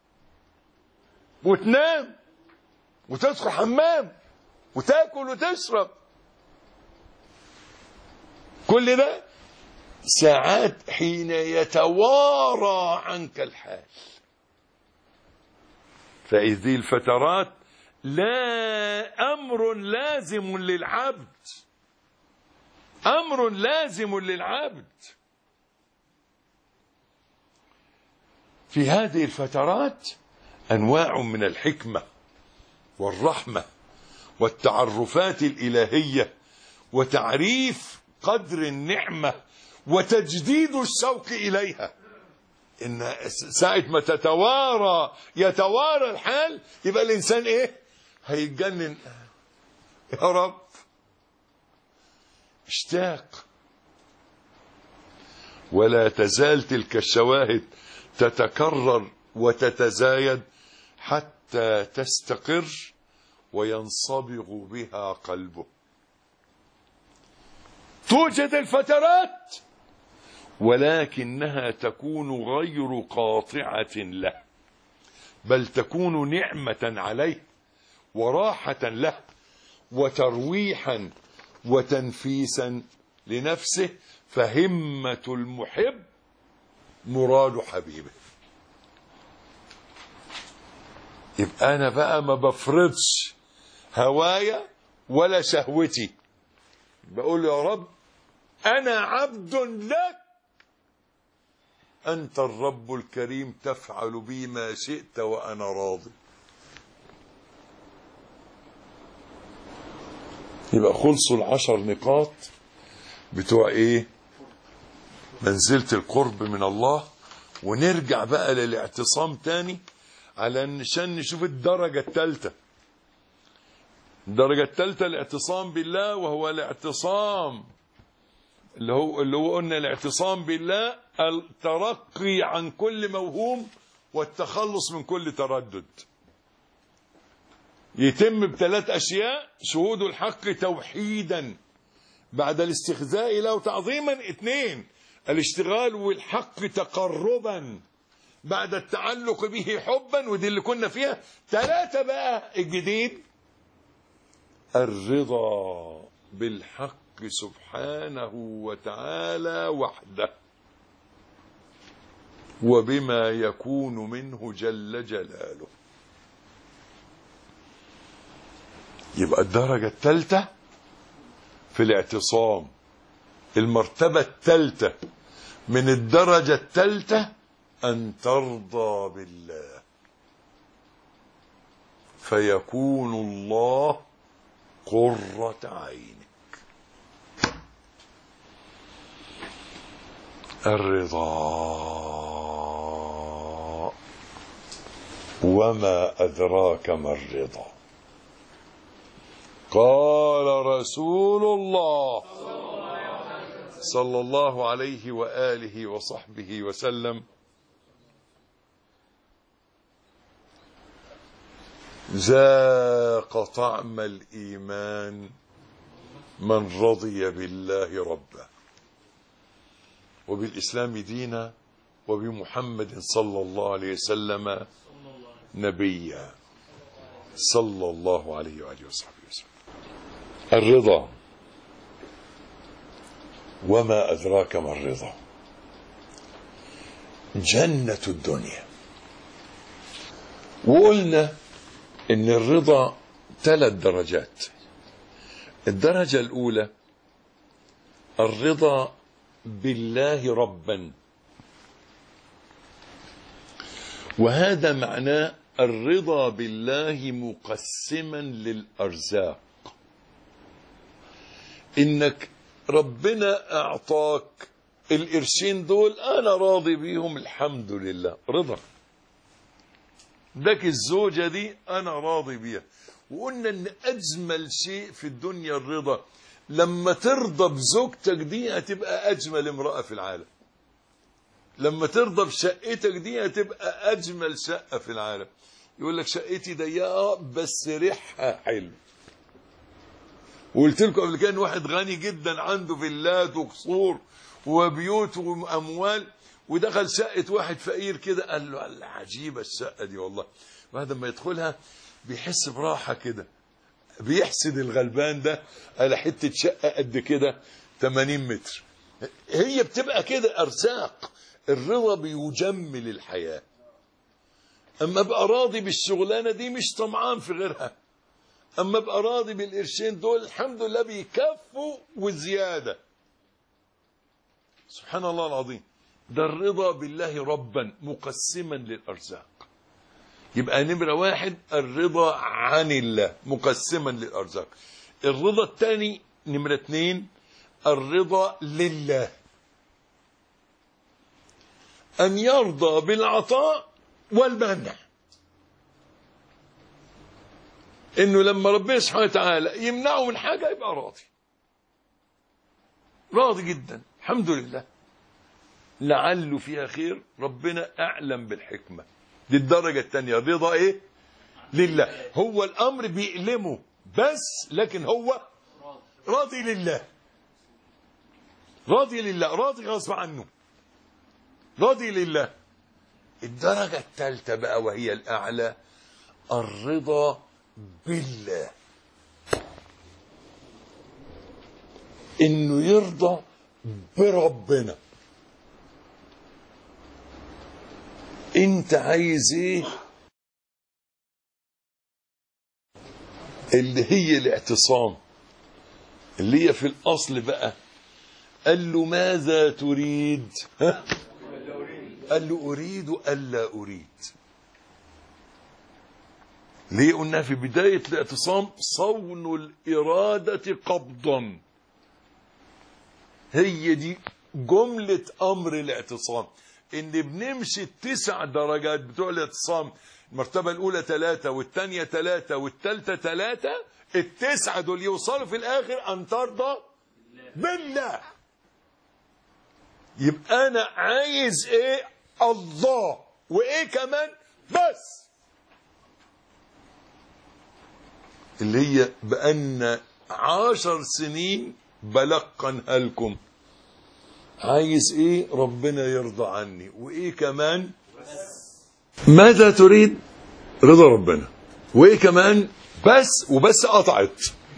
A: وتنام وتدخل حمام وتاكل وتشرب. كل ده ساعات حين يتوارى عنك الحال. فهذه الفترات لا أمر لازم للعبد، أمر لازم للعبد. في هذه الفترات أنواع من الحكمة والرحمة والتعرفات الإلهية وتعريف قدر النعمة وتجديد الشوق إليها. إن ساعة ما يتوارى الحال يبقى الإنسان إيه؟ هيتجنن. يا رب اشتاق. ولا تزال تلك الشواهد تتكرر وتتزايد حتى تستقر وينصبغ بها قلبه. توجد الفترات ولكنها تكون غير قاطعة له، بل تكون نعمة عليه وراحة له وترويحا وتنفيسا لنفسه. فهمة المحب مراد حبيبه. يبقى أنا بقى ما بفرضش هوايا ولا شهوتي، بقول يا رب أنا عبد لك، أنت الرب الكريم تفعل بي ما شئت وأنا راضي. يبقى خلصوا 10 نقاط بتوع إيه؟ منزلة القرب من الله. ونرجع بقى للاعتصام تاني علشان نشوف الدرجة الثالثة. الدرجة الثالثة الاعتصام بالله، وهو الاعتصام اللي هو قلنا الاعتصام بالله الترقي عن كل موهوم والتخلص من كل تردد. يتم ب3 أشياء: شهود الحق توحيدا بعد الاستخزاء له تعظيما، 2 الاشتغال والحق تقربا بعد التعلق به حبا، ودي اللي كنا فيها. 3 بقى الجديد: الرضا بالحق سبحانه وتعالى وحده وبما يكون منه جل جلاله. يبقى الدرجة الثالثة في الاعتصام، المرتبة الثالثة من الدرجة الثالثة، أن ترضى بالله فيكون الله قرة عينك. الرضا وما أدراك ما الرضا. قال رسول الله صلى الله عليه وآله وصحبه وسلم: ذاق طعم الإيمان من رضي بالله ربا وبالإسلام دينا وبمحمد صلى الله عليه وسلم نبيا صلى الله عليه وآله وصحبه وسلم. الرضا وما أدراك ما الرضا. جنة الدنيا. وقلنا إن الرضا 3 درجات. الدرجة الأولى الرضا بالله ربا، وهذا معناه الرضا بالله مقسما للأرزاق. إنك ربنا أعطاك القرشين دول، أنا راضي بيهم الحمد لله، رضا. داك الزوجة دي أنا راضي بيها. وقلنا إن أجمل شيء في الدنيا الرضا. لما ترضى بزوجتك دي هتبقى أجمل امرأة في العالم. لما ترضى بشقتك دي هتبقى أجمل شقة في العالم. يقول لك شقتي ضيقة بس ريحها حلو. وقلت لكم قبل كده ان واحد غني جدا عنده فيلات وقصور وبيوت واموال، ودخل شقه واحد فقير كده، قال له عجيبه الشقه دي والله. بعد ما يدخلها بيحس براحه كده، بيحسد الغلبان ده على حته شقه قد كده 80 متر. هي بتبقى كده ارزاق. الرضا بيجمل الحياه. اما ابقى راضي بالشغلانه دي مش طمعان في غيرها، اما ابقى راضي بالقرشين دول الحمد لله بيكفوا وزياده. سبحان الله العظيم. ده الرضا بالله ربا مقسما للارزاق. يبقى نمره واحد الرضا عن الله مقسما للارزاق. الرضا الثاني نمره اثنين الرضا لله، ان يرضى بالعطاء والمنع. انه لما ربنا سبحانه وتعالى يمنعه من حاجه يبقى راضي، راضي جدا الحمد لله، لعله فيها خير، ربنا اعلم بالحكمه. دي الدرجه الثانيه، الرضا ايه؟ لله. هو الامر بيألمه بس لكن هو راضي لله، راضي لله، راضي غصب عنه، راضي لله. الدرجه الثالثه بقى وهي الاعلى، الرضا بالله، انه يرضى بربنا. انت عايز ايه؟ اللي هي الاعتصام، اللي هي في الاصل بقى. قال له ماذا تريد؟ قال له اريد الا اريد. ليه قلنا في بداية الاعتصام صون الإرادة قبضا. هي دي جملة أمر الاعتصام. إن بنمشي 9 درجات بتوع الاعتصام. المرتبة الأولى 3 والثانية 3 والثالثة 3. ال9 دول يوصلوا في الآخر أن ترضى بالله. يبقى أنا عايز إيه؟ الله. وإيه كمان؟ بس. اللي هي بأن 10 سنين بلقنها لكم. عايز ايه؟ ربنا يرضى عني. وايه كمان؟ ماذا تريد؟ رضا ربنا. وايه كمان؟ بس. وبس قطعت.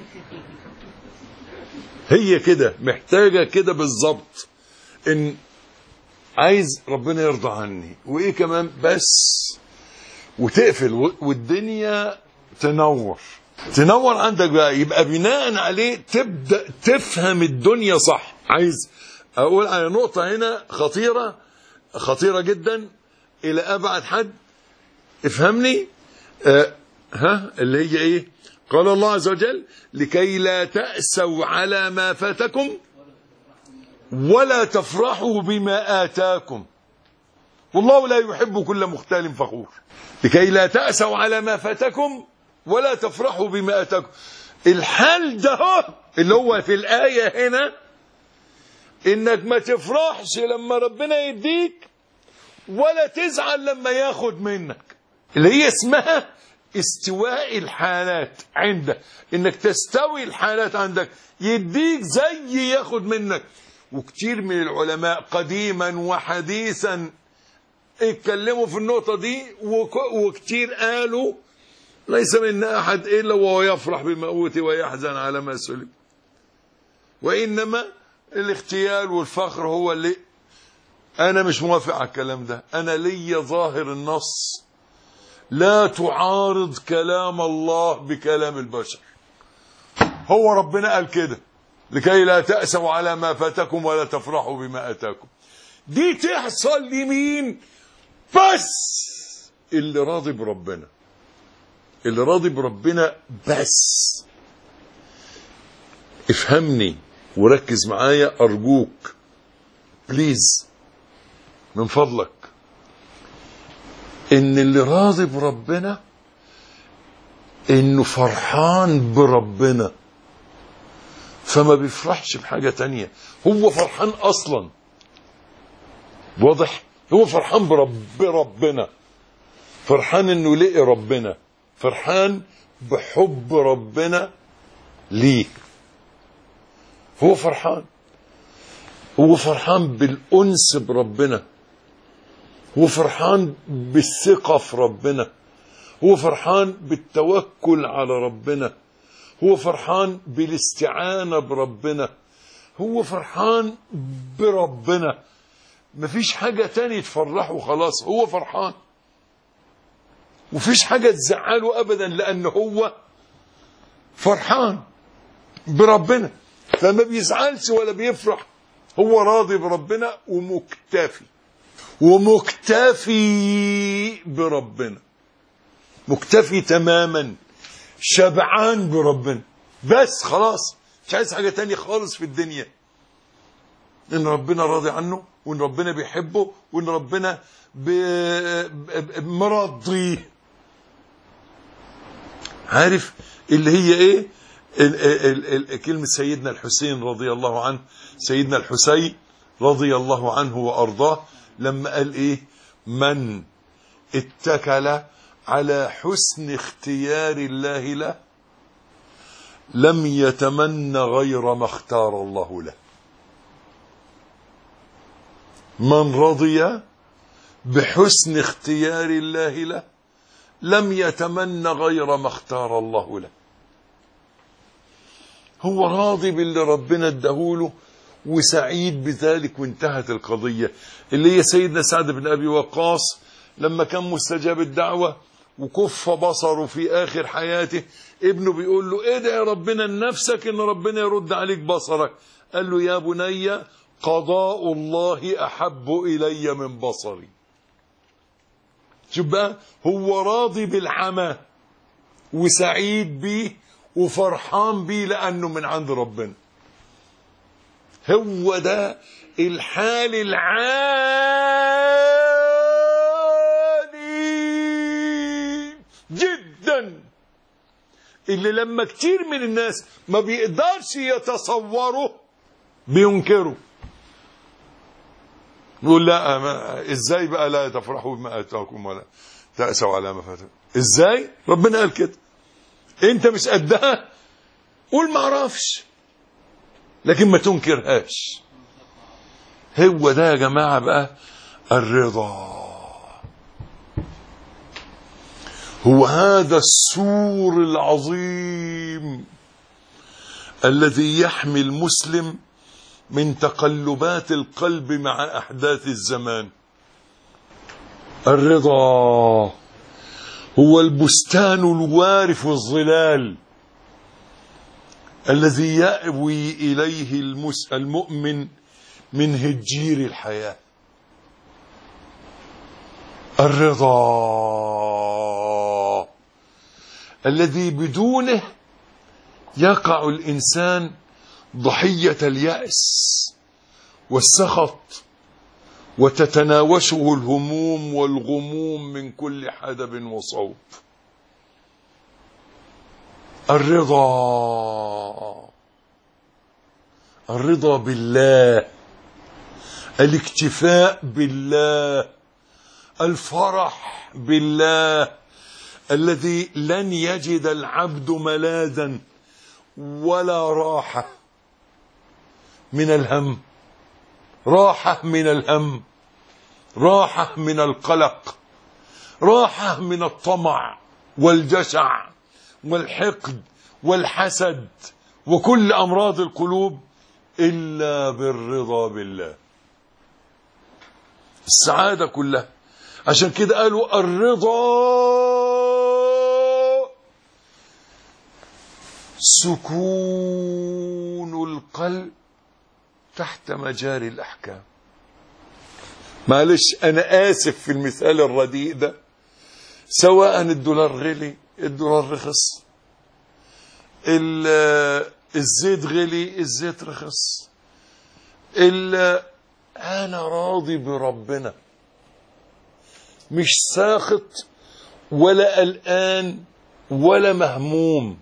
A: هي كده محتاجة كده بالظبط، ان عايز ربنا يرضى عني. وايه كمان؟ بس. وتقفل والدنيا تنور عندك بقى. يبقى بناء عليه تبدأ تفهم الدنيا صح. عايز اقول على نقطة هنا خطيرة جدا الى ابعد حد. افهمني. اللي هي ايه؟ قال الله عز وجل لكي لا تأسوا على ما فاتكم ولا تفرحوا بما آتاكم والله لا يحب كل مختال فخور. لكي لا تأسوا على ما فاتكم ولا تفرحوا بما آتاكم. الحال ده اللي هو في الآية هنا، إنك ما تفرحش لما ربنا يديك ولا تزعل لما ياخد منك، اللي هي اسمها استواء الحالات عندك. إنك تستوي الحالات عندك، يديك زي ياخد منك. وكتير من العلماء قديما وحديثا اتكلموا في النقطة دي، وكتير قالوا ليس منا أحد إلا وهو يفرح بما أوتي ويحزن على ما سلب. وإنما الاختيال والفخر هو اللي أنا مش موافق على الكلام ده. أنا لي ظاهر النص، لا تعارض كلام الله بكلام البشر. هو ربنا قال كده لكي لا تأسوا على ما فاتكم ولا تفرحوا بما أتاكم. دي تحصل لمين بس؟ اللي راضي بربنا، اللي راضي بربنا بس. افهمني وركز معايا أرجوك بليز من فضلك. إن اللي راضي بربنا إنه فرحان بربنا، فما بيفرحش بحاجة تانية، هو فرحان أصلا. واضح؟ هو فرحان بربنا، فرحان إنه لقي ربنا، فرحان بحب ربنا ليه. هو فرحان بالأنس بربنا، هو فرحان بالثقة في ربنا، هو فرحان بالتوكل على ربنا، هو فرحان بالاستعانة بربنا، هو فرحان بربنا. مفيش حاجة تانية تفرحه خلاص، هو فرحان. ومفيش حاجة تزعله أبدا لأنه هو فرحان بربنا، فما بيزعلش ولا بيفرح، هو راضي بربنا ومكتفي بربنا، مكتفي تماما، شبعان بربنا بس خلاص، مش عايز حاجة تانية خالص في الدنيا. ان ربنا راضي عنه، وان ربنا بيحبه، وان ربنا مرضيه. عارف اللي هي ايه؟ كلمة سيدنا الحسين رضي الله عنه، سيدنا الحسين رضي الله عنه وأرضاه، لما قال ايه؟ من اتكل على حسن اختيار الله له لم يتمنى غير ما اختار الله له. من رضي بحسن اختيار الله له لم يتمنى غير ما اختار الله له. هو راضي باللي ربنا اداهوله وسعيد بذلك، وانتهت القضية. اللي هي سيدنا سعد بن أبي وقاص لما كان مستجاب الدعوة وكف بصره في آخر حياته، ابنه بيقول له ادعي ربنا لنفسك ان ربنا يرد عليك بصرك. قال له يا بني قضاء الله أحب إلي من بصري. شوف بقى، هو راضي بالعمى وسعيد بيه وفرحان بيه لأنه من عند ربنا. هو ده الحال العالي جدا اللي لما كتير من الناس ما بيقدرش يتصوره بينكره. يقول لا، ازاي بقى لا تفرحوا بما اتاكم ولا تأسوا على ما فاتكم؟ ازاي؟ ربنا قال كده. انت مش قدها قول ما اعرفش، لكن ما تنكرهاش. هو ده يا جماعة بقى الرضا. هو هذا السور العظيم الذي يحمي المسلم من تقلبات القلب مع أحداث الزمان. الرضا هو البستان الوارف الظلال الذي يأوي إليه المؤمن من هجير الحياة. الرضا الذي بدونه يقع الإنسان ضحية اليأس والسخط، وتتناوشه الهموم والغموم من كل حدب وصوب. الرضا بالله، الاكتفاء بالله، الفرح بالله الذي لن يجد العبد ملاذا ولا راحة من الهم، راحة من الهم، راحة من القلق، راحة من الطمع والجشع والحقد والحسد وكل أمراض القلوب، إلا بالرضا بالله. السعادة كلها. عشان كده قالوا الرضا سكون القلب تحت مجاري الأحكام. معلش أنا آسف في المثال الرديء ده، سواء الدولار غلي الدولار رخص، الزيت غلي الزيت رخص، أنا راضي بربنا، مش ساخط ولا قلقان ولا مهموم.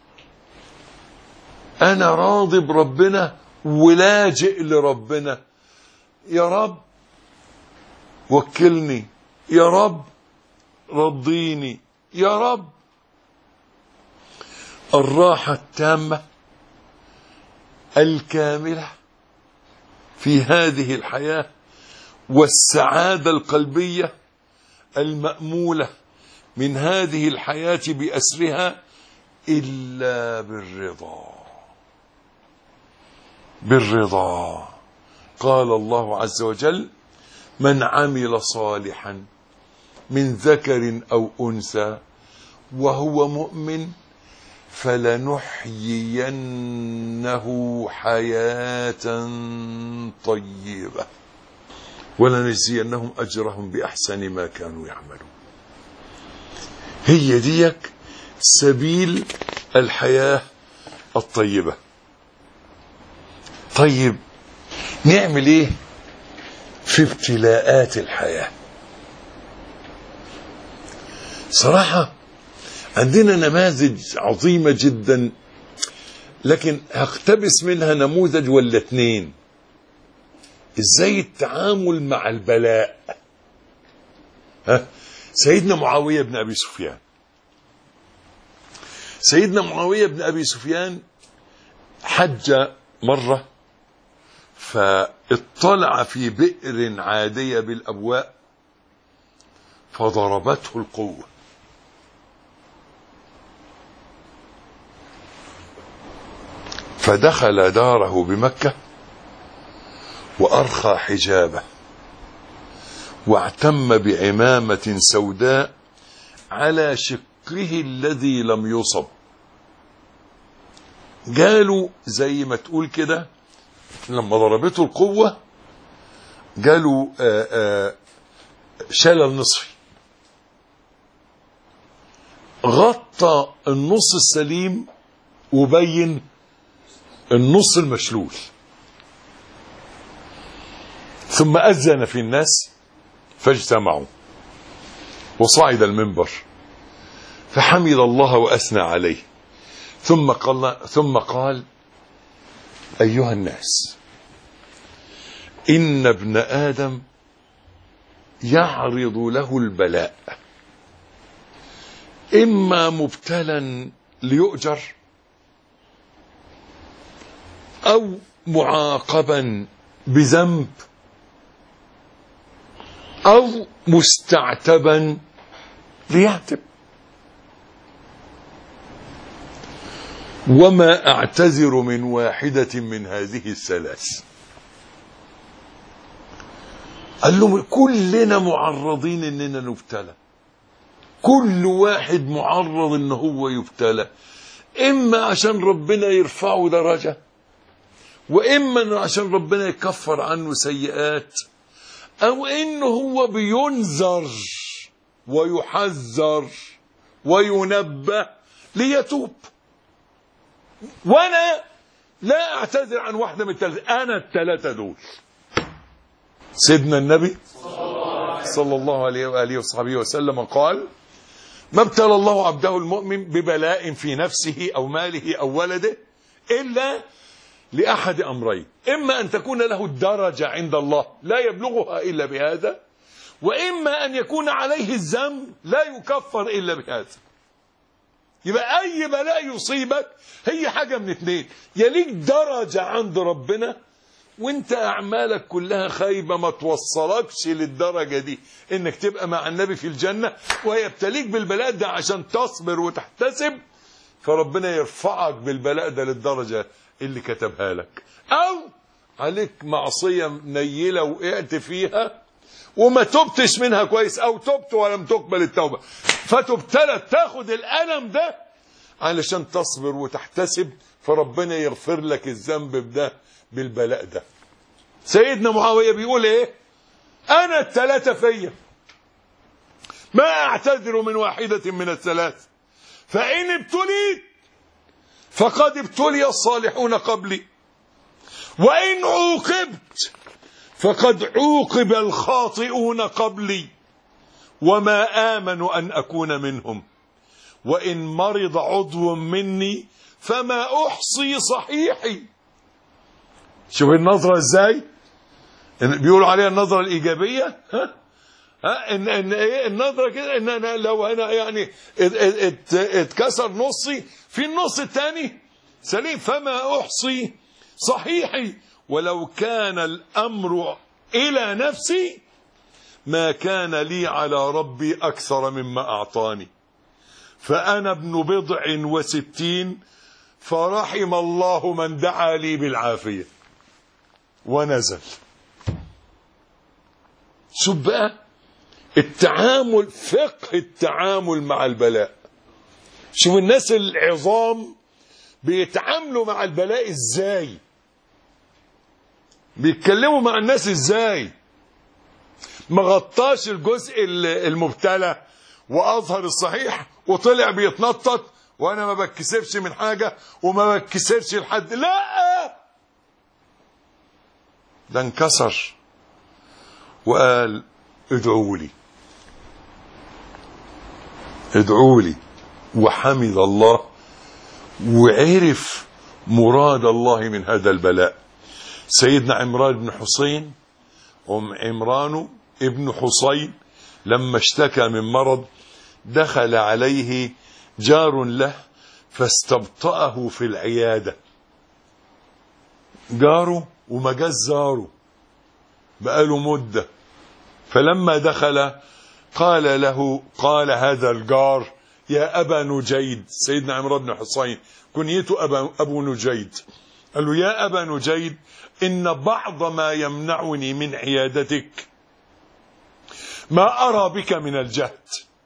A: أنا راضي بربنا ولاجئ لربنا. يا رب وكلني، يا رب رضيني، يا رب. الراحة التامة الكاملة في هذه الحياة والسعادة القلبية المأمولة من هذه الحياة بأسرها إلا بالرضا. قال الله عز وجل: من عمل صالحا من ذكر أو أنثى وهو مؤمن فلنحيينه حياة طيبة ولنجزينهم أجرهم بأحسن ما كانوا يعملون. هي ديك سبيل الحياة الطيبة. طيب نعمل ايه في ابتلاءات الحياة؟ صراحة عندنا نماذج عظيمة جدا، لكن هقتبس منها نموذج ولا اتنين. ازاي التعامل مع البلاء. سيدنا معاوية بن أبي سفيان. سيدنا معاوية بن أبي سفيان حج مرة، فاطلع في بئر عادية بالأبواء فضربته القوة، فدخل داره بمكة وأرخى حجابه واعتم بعمامة سوداء على شقه الذي لم يصب. قالوا زي ما تقول كده لما ضربته القوة قالوا شلل نصفي، غطى النص السليم وبين النص المشلول. ثم أذن في الناس فاجتمعوا وصعد المنبر فحمد الله وأثنى عليه، ثم قال: أيها الناس، إن ابن آدم يعرض له البلاء، إما مبتلا ليؤجر أو معاقبا بذنب أو مستعتبا ليعتب، وما أعتذر من واحدة من هذه الثلاث. قال له كلنا معرضين اننا نبتلى، كل واحد معرض ان هو يبتلى، اما عشان ربنا يرفعه درجة، واما عشان ربنا يكفر عنه سيئات، او انه هو بينذر ويحذر وينبه ليتوب. وانا لا اعتذر عن واحدة من الثلاثة، انا الثلاثة دول. سيدنا النبي صلى الله عليه وآله وصحبه وسلم قال: ما ابتلى الله عبده المؤمن ببلاء في نفسه أو ماله أو ولده إلا لأحد أمرين: إما أن تكون له الدرجة عند الله لا يبلغها إلا بهذا، وإما أن يكون عليه الذنب لا يكفر إلا بهذا. يبقى أي بلاء يصيبك هي حاجة من اتنين: يليك درجة عند ربنا وانت اعمالك كلها خايبة ما توصلكش للدرجة دي انك تبقى مع النبي في الجنة، ويبتليك بالبلاء ده عشان تصبر وتحتسب فربنا يرفعك بالبلاء ده للدرجة اللي كتبها لك، او عليك معصية منيلة وقعت فيها وما تبتش منها كويس، او تبت ولم تقبل التوبة فتبتلى تاخد الألم ده علشان تصبر وتحتسب فربنا يغفر لك الذنب ده بالبلاء ده. سيدنا معاوية بيقول ايه؟ انا الثلاثة فيا، ما أعتذر من واحدة من الثلاث، فإن ابتليت فقد ابتلي الصالحون قبلي، وإن عوقبت فقد عوقب الخاطئون قبلي، وما آمن أن أكون منهم، وإن مرض عضو مني فما أحصي صحيحي. شوف النظرة ازاي بيقولوا عليها النظرة الإيجابية. ان النظرة كده ان انا لو انا يعني اتكسر نصي في النص الثاني سليم، فما أحصي صحيحي، ولو كان الأمر إلى نفسي ما كان لي على ربي أكثر مما أعطاني، فأنا ابن 69 فرحم الله من دعا لي بالعافية. ونزل. شوف بقى التعامل، فقه التعامل مع البلاء. شوف الناس العظام بيتعاملوا مع البلاء ازاي، بيتكلموا مع الناس ازاي. ما غطاش الجزء المبتلى واظهر الصحيح وطلع بيتنطط وانا ما بتكسفش من حاجة وما بتكسرش لحد، لا، ده انكسر وقال ادعوا لي ادعوا لي، وحمد الله وعرف مراد الله من هذا البلاء. سيدنا عمران بن حسين عمران ابن حسين لما اشتكى من مرض دخل عليه جار له فاستبطأه في العيادة. جاره وما جاز زاره بقاله مدة، فلما دخل قال هذا الجار يا أبا نجيد، سيدنا عمران بن حسين كنيته أبو نجيد، قال له يا أبا نجيد إن بعض ما يمنعني من عيادتك ما أرى بك من الجهد.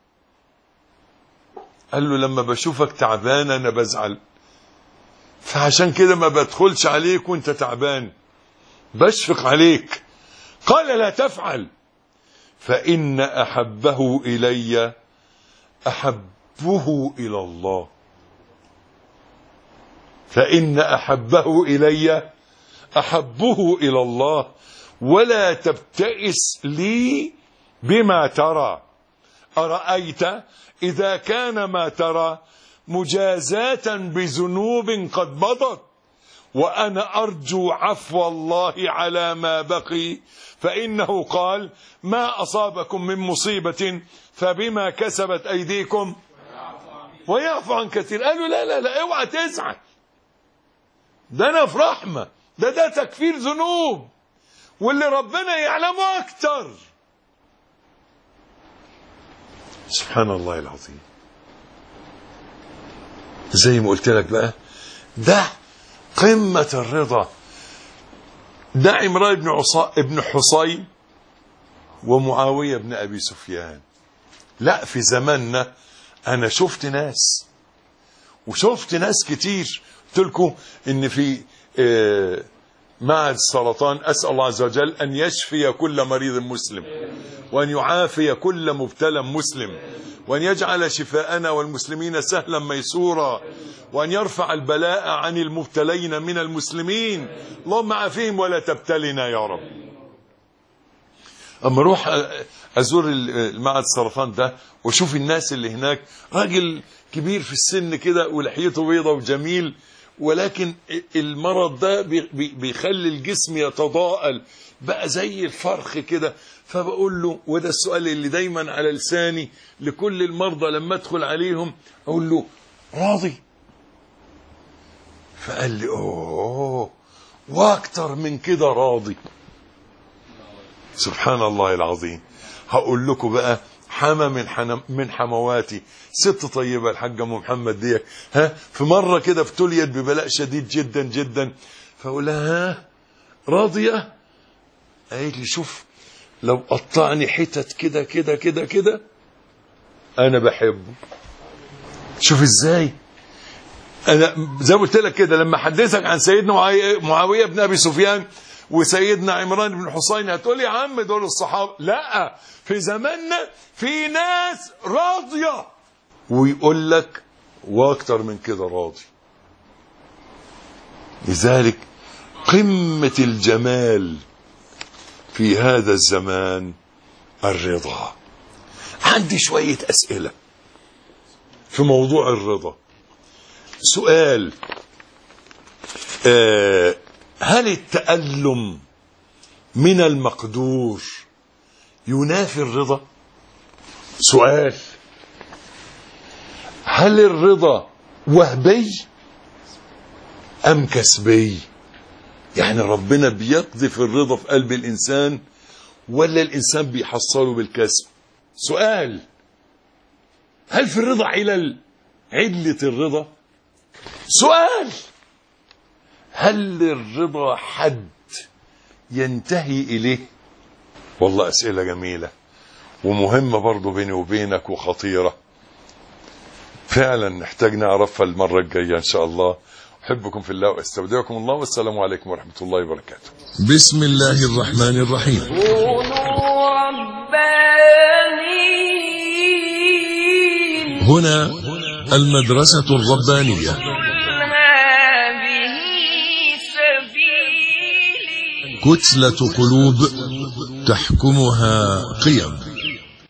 A: قال له لما بشوفك تعبان أنا بزعل، فعشان كده ما بدخلش عليك وانت تعبان، بشفق عليك. قال لا تفعل، فإن أحبه إلي أحبه إلى الله، فإن أحبه إلي أحبه إلى الله، ولا تبتئس لي بما ترى، أرأيت إذا كان ما ترى مجازاة بذنوب قد مضت، وأنا أرجو عفو الله على ما بقي، فإنه قال ما أصابكم من مصيبة فبما كسبت أيديكم ويعفو عن كثير. قالوا لا لا لا اوعى تزعل، ده أنا في رحمة، ده تكفير ذنوب، واللي ربنا يعلمه أكتر. سبحان الله العظيم. زي ما قلت لك بقى ده قمة الرضا. ده عمران بن حسين ومعاوية بن أبي سفيان. لا في زماننا أنا شفت ناس وشفت ناس كتير. قلت لكم إن في معهد السرطان أسأل الله عز وجل أن يشفي كل مريض مسلم، وأن يعافي كل مبتلى مسلم، وأن يجعل شفاءنا والمسلمين سهلا ميسورا، وأن يرفع البلاء عن المبتلين من المسلمين. اللهم عافيهم ولا تبتلنا يا رب. أما أروح أزور المعهد السرطان ده وأشوف الناس اللي هناك، راجل كبير في السن كده ولحيته بيضة وجميل، ولكن المرض ده بيخلي الجسم يتضاءل بقى زي الفرخ كده. فبقول له، وده السؤال اللي دايما على لساني لكل المرضى لما ادخل عليهم، اقول له راضي؟ فقال لي اوه واكتر من كده راضي. سبحان الله العظيم. هقول لكم بقى حما من حمواتي، ست طيبة الحاجة ام محمد دي، في مرة كده ابتليت ببلاء شديد جدا جدا، فاقول لها راضية؟ قالت لي شوف لو قطعني حتت كده كده كده كده انا بحبه. شوف ازاي انا زي ما قلت لك كده، لما حدثك عن سيدنا معاوية بن ابي سفيان وسيدنا عمران بن حسين، هتقول يا عم دول الصحابة. لا، في زماننا في ناس راضية، ويقول لك واكتر من كده راضي. لذلك قمة الجمال في هذا الزمان الرضا. عندي شوية أسئلة في موضوع الرضا. سؤال: هل التألم من المقدور ينافي الرضا؟ سؤال: هل الرضا وهبي أم كسبي؟ يعني ربنا بيقذف الرضا في قلب الإنسان ولا الإنسان بيحصله بالكسب؟ سؤال: هل في الرضا علة الرضا؟ سؤال: هل للرضا حد ينتهي إليه؟ والله أسئلة جميلة ومهمة برضو بيني وبينك وخطيرة، فعلا نحتاج نعرفها المرة الجاية إن شاء الله. أحبكم في الله وأستودعكم الله، والسلام عليكم ورحمة الله وبركاته.
B: بسم الله الرحمن الرحيم. هنا المدرسة الربانية. كتلة قلوب تحكمها قيم.